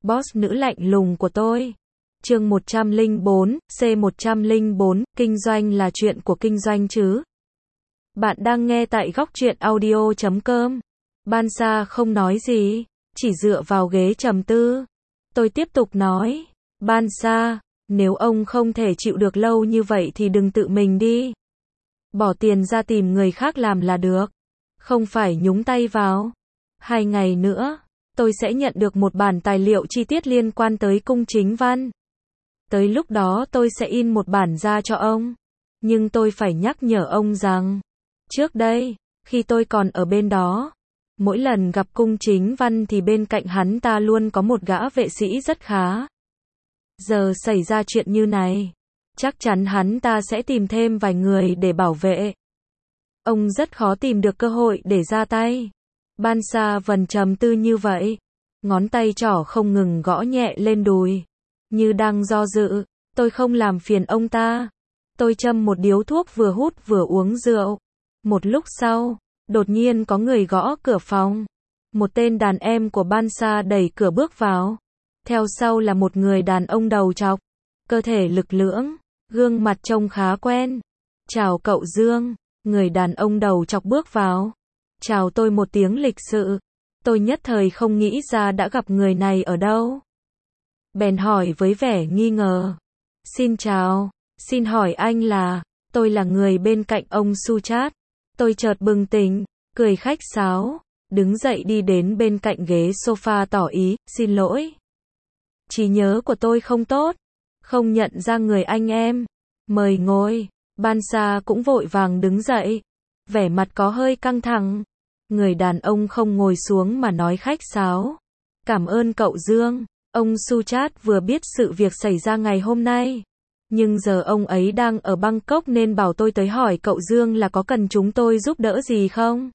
boss nữ lạnh lùng của tôi. Chương 104, C104, kinh doanh là chuyện của kinh doanh chứ. Bạn đang nghe tại góc truyện audio.com. Ban Sa không nói gì, chỉ dựa vào ghế trầm tư. Tôi tiếp tục nói, Ban Sa, nếu ông không thể chịu được lâu như vậy thì đừng tự mình đi. Bỏ tiền ra tìm người khác làm là được. Không phải nhúng tay vào. 2 ngày nữa, tôi sẽ nhận được một bản tài liệu chi tiết liên quan tới cung chính văn. Tới lúc đó tôi sẽ in một bản ra cho ông. Nhưng tôi phải nhắc nhở ông rằng, trước đây, khi tôi còn ở bên đó, mỗi lần gặp cung chính văn thì bên cạnh hắn ta luôn có một gã vệ sĩ rất khá. Giờ xảy ra chuyện như này, chắc chắn hắn ta sẽ tìm thêm vài người để bảo vệ. Ông rất khó tìm được cơ hội để ra tay. Ban Sa vẫn trầm tư như vậy. Ngón tay trỏ không ngừng gõ nhẹ lên đùi. Như đang do dự, tôi không làm phiền ông ta. Tôi châm một điếu thuốc vừa hút vừa uống rượu. Một lúc sau, đột nhiên có người gõ cửa phòng. Một tên đàn em của Ban Sa đẩy cửa bước vào. Theo sau là một người đàn ông đầu trọc, cơ thể lực lưỡng, gương mặt trông khá quen. Chào cậu Dương, người đàn ông đầu trọc bước vào. Chào tôi một tiếng lịch sự. Tôi nhất thời không nghĩ ra đã gặp người này ở đâu. Bèn hỏi với vẻ nghi ngờ. Xin chào, xin hỏi anh là, tôi là người bên cạnh ông Suchat. Tôi chợt bừng tỉnh, cười khách sáo, đứng dậy đi đến bên cạnh ghế sofa tỏ ý, xin lỗi. Trí nhớ của tôi không tốt, không nhận ra người anh em. Mời ngồi. Ban Sa cũng vội vàng đứng dậy, vẻ mặt có hơi căng thẳng. Người đàn ông không ngồi xuống mà nói khách sáo. Cảm ơn cậu Dương, ông Suchat vừa biết sự việc xảy ra ngày hôm nay. Nhưng giờ ông ấy đang ở Bangkok nên bảo tôi tới hỏi cậu Dương là có cần chúng tôi giúp đỡ gì không?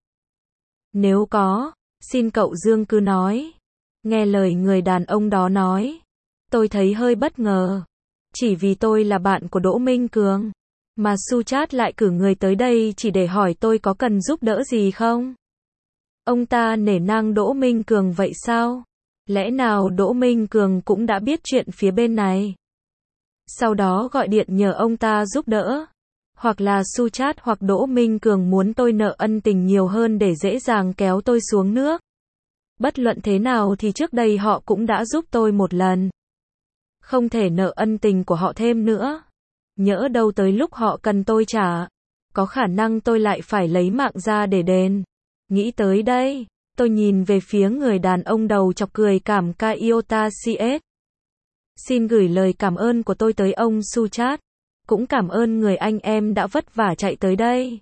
Nếu có, xin cậu Dương cứ nói. Nghe lời người đàn ông đó nói, tôi thấy hơi bất ngờ. Chỉ vì tôi là bạn của Đỗ Minh Cường, mà Suchat lại cử người tới đây chỉ để hỏi tôi có cần giúp đỡ gì không? Ông ta nể nang Đỗ Minh Cường vậy sao? Lẽ nào Đỗ Minh Cường cũng đã biết chuyện phía bên này? Sau đó gọi điện nhờ ông ta giúp đỡ. Hoặc là Suchat hoặc Đỗ Minh Cường muốn tôi nợ ân tình nhiều hơn để dễ dàng kéo tôi xuống nước. Bất luận thế nào thì trước đây họ cũng đã giúp tôi một lần. Không thể nợ ân tình của họ thêm nữa. Nhỡ đâu tới lúc họ cần tôi trả, có khả năng tôi lại phải lấy mạng ra để đền. Nghĩ tới đây, tôi nhìn về phía người đàn ông đầu chọc cười cảm ca Iota CS. Xin gửi lời cảm ơn của tôi tới ông Suchat. Cũng cảm ơn người anh em đã vất vả chạy tới đây.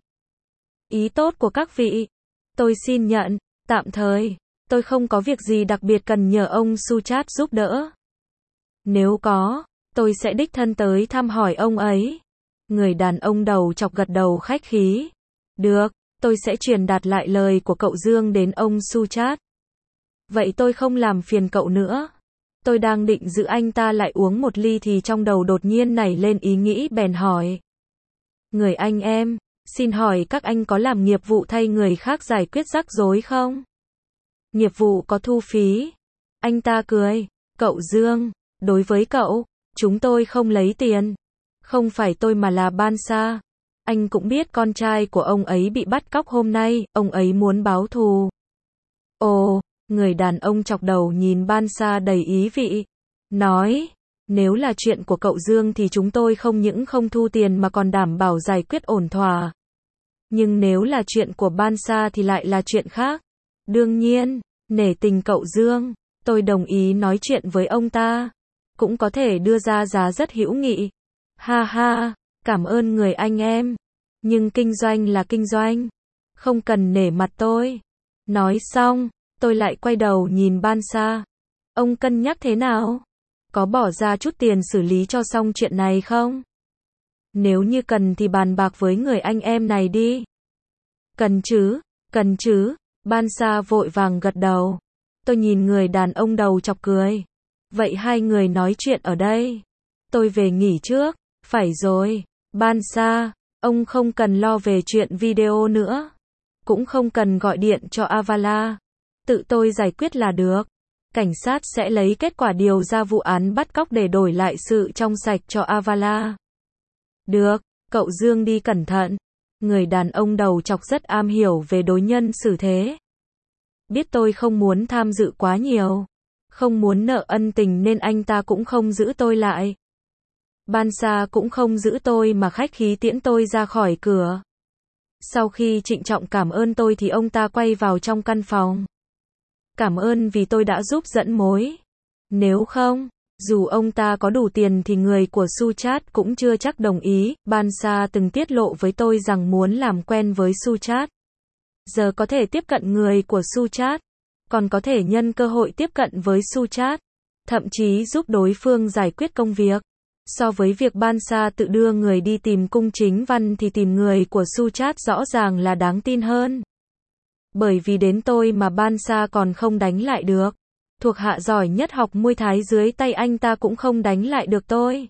Ý tốt của các vị, tôi xin nhận, tạm thời, tôi không có việc gì đặc biệt cần nhờ ông Suchat giúp đỡ. Nếu có, tôi sẽ đích thân tới thăm hỏi ông ấy. Người đàn ông đầu chọc gật đầu khách khí. Được, tôi sẽ truyền đạt lại lời của cậu Dương đến ông Suchat. Vậy tôi không làm phiền cậu nữa. Tôi đang định giữ anh ta lại uống một ly thì trong đầu đột nhiên nảy lên ý nghĩ bèn hỏi. Người anh em, xin hỏi các anh có làm nghiệp vụ thay người khác giải quyết rắc rối không? Nghiệp vụ có thu phí. Anh ta cười. Cậu Dương, đối với cậu, chúng tôi không lấy tiền. Không phải tôi mà là Ban Sa. Anh cũng biết con trai của ông ấy bị bắt cóc hôm nay, ông ấy muốn báo thù. Ồ, người đàn ông chọc đầu nhìn Ban Sa đầy ý vị. Nói, nếu là chuyện của cậu Dương thì chúng tôi không những không thu tiền mà còn đảm bảo giải quyết ổn thỏa. Nhưng nếu là chuyện của Ban Sa thì lại là chuyện khác. Đương nhiên, nể tình cậu Dương, tôi đồng ý nói chuyện với ông ta. Cũng có thể đưa ra giá rất hữu nghị. Ha ha, cảm ơn người anh em. Nhưng kinh doanh là kinh doanh. Không cần nể mặt tôi. Nói xong, tôi lại quay đầu nhìn Ban Sa. Ông cân nhắc thế nào? Có bỏ ra chút tiền xử lý cho xong chuyện này không? Nếu như cần thì bàn bạc với người anh em này đi. Cần chứ. Ban Sa vội vàng gật đầu. Tôi nhìn người đàn ông đầu chọc cười. Vậy hai người nói chuyện ở đây. Tôi về nghỉ trước. Phải rồi, Ban Sa, ông không cần lo về chuyện video nữa. Cũng không cần gọi điện cho Avala. Tự tôi giải quyết là được. Cảnh sát sẽ lấy kết quả điều ra vụ án bắt cóc để đổi lại sự trong sạch cho Avala. Được, cậu Dương đi cẩn thận. Người đàn ông đầu chọc rất am hiểu về đối nhân xử thế. Biết tôi không muốn tham dự quá nhiều, không muốn nợ ân tình nên anh ta cũng không giữ tôi lại. Bansa cũng không giữ tôi mà khách khí tiễn tôi ra khỏi cửa. Sau khi trịnh trọng cảm ơn tôi thì ông ta quay vào trong căn phòng. Cảm ơn vì tôi đã giúp dẫn mối. Nếu không, dù ông ta có đủ tiền thì người của Suchat cũng chưa chắc đồng ý. Bansa từng tiết lộ với tôi rằng muốn làm quen với Suchat. Giờ có thể tiếp cận người của Suchat, còn có thể nhân cơ hội tiếp cận với Suchat, thậm chí giúp đối phương giải quyết công việc. So với việc Bansa tự đưa người đi tìm Cung Chính Văn thì tìm người của Suchat rõ ràng là đáng tin hơn. Bởi vì đến tôi mà Bansa còn không đánh lại được. Thuộc hạ giỏi nhất học môi thái dưới tay anh ta cũng không đánh lại được tôi.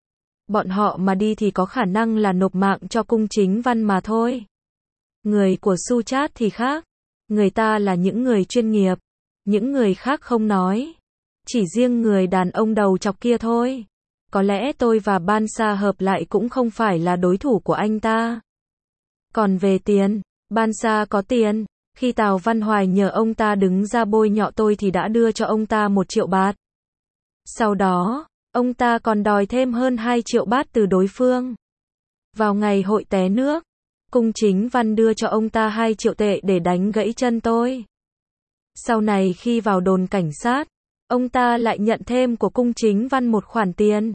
Bọn họ mà đi thì có khả năng là nộp mạng cho Cung Chính Văn mà thôi. Người của Suchat thì khác. Người ta là những người chuyên nghiệp. Những người khác không nói. Chỉ riêng người đàn ông đầu chọc kia thôi. Có lẽ tôi và Bansa hợp lại cũng không phải là đối thủ của anh ta. Còn về tiền, Bansa có tiền. Khi Tào Văn Hoài nhờ ông ta đứng ra bôi nhọ tôi thì đã đưa cho ông ta 1 triệu baht. Sau đó, ông ta còn đòi thêm hơn 2 triệu baht từ đối phương. Vào ngày hội té nước, Cung Chính Văn đưa cho ông ta 2 triệu tệ để đánh gãy chân tôi. Sau này khi vào đồn cảnh sát, ông ta lại nhận thêm của Cung Chính Văn một khoản tiền.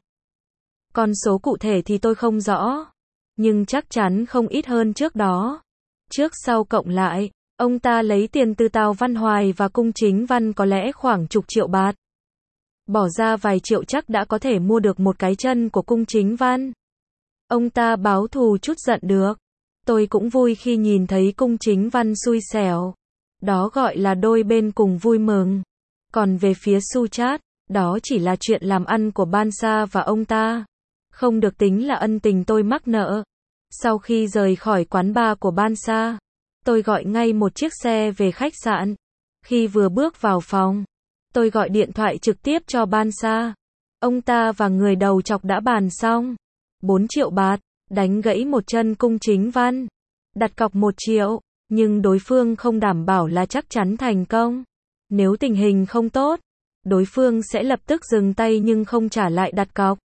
Con số cụ thể thì tôi không rõ, nhưng chắc chắn không ít hơn trước đó. Trước sau cộng lại, ông ta lấy tiền từ Tào Văn Hoài và Cung Chính Văn có lẽ khoảng chục triệu baht. Bỏ ra vài triệu chắc đã có thể mua được một cái chân của Cung Chính Văn. Ông ta báo thù chút giận được. Tôi cũng vui khi nhìn thấy Cung Chính Văn xui xẻo. Đó gọi là đôi bên cùng vui mừng. Còn về phía Suchat, đó chỉ là chuyện làm ăn của Bansa và ông ta. Không được tính là ân tình tôi mắc nợ. Sau khi rời khỏi quán bar của Bansa, tôi gọi ngay một chiếc xe về khách sạn. Khi vừa bước vào phòng, tôi gọi điện thoại trực tiếp cho Bansa. Ông ta và người đầu chọc đã bàn xong. 4 triệu baht, đánh gãy một chân Cung Chính Văn. Đặt cọc 1 triệu, nhưng đối phương không đảm bảo là chắc chắn thành công. Nếu tình hình không tốt, đối phương sẽ lập tức dừng tay nhưng không trả lại đặt cọc.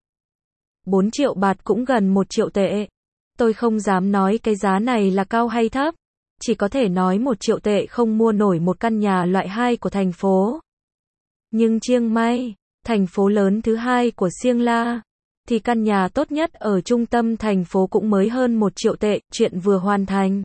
4 triệu baht cũng gần 1 triệu tệ. Tôi không dám nói cái giá này là cao hay thấp. Chỉ có thể nói 1 triệu tệ không mua nổi một căn nhà loại 2 của thành phố. Nhưng Chiang Mai, thành phố lớn thứ 2 của Siêng La, thì căn nhà tốt nhất ở trung tâm thành phố cũng mới hơn 1 triệu tệ, chuyện vừa hoàn thành.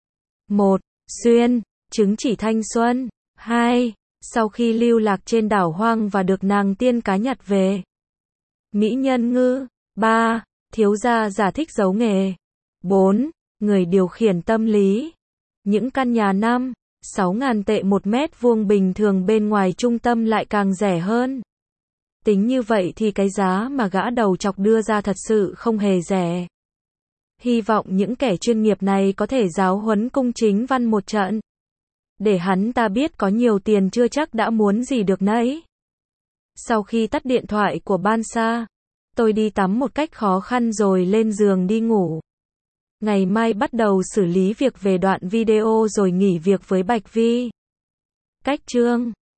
1. Xuyên, chứng chỉ thanh xuân. 2. Sau khi lưu lạc trên đảo hoang và được nàng tiên cá nhặt về. Mỹ nhân ngư. 3. Thiếu gia giả thích giấu nghề. 4. Người điều khiển tâm lý. Những căn nhà 6.000 tệ 1 mét vuông bình thường bên ngoài trung tâm lại càng rẻ hơn. Tính như vậy thì cái giá mà gã đầu chọc đưa ra thật sự không hề rẻ. Hy vọng những kẻ chuyên nghiệp này có thể giáo huấn Cung Chính Văn một trận. Để hắn ta biết có nhiều tiền chưa chắc đã muốn gì được nấy. Sau khi tắt điện thoại của Bansa, tôi đi tắm một cách khó khăn rồi lên giường đi ngủ. Ngày mai bắt đầu xử lý việc về đoạn video rồi nghỉ việc với Bạch Vi. Cách chương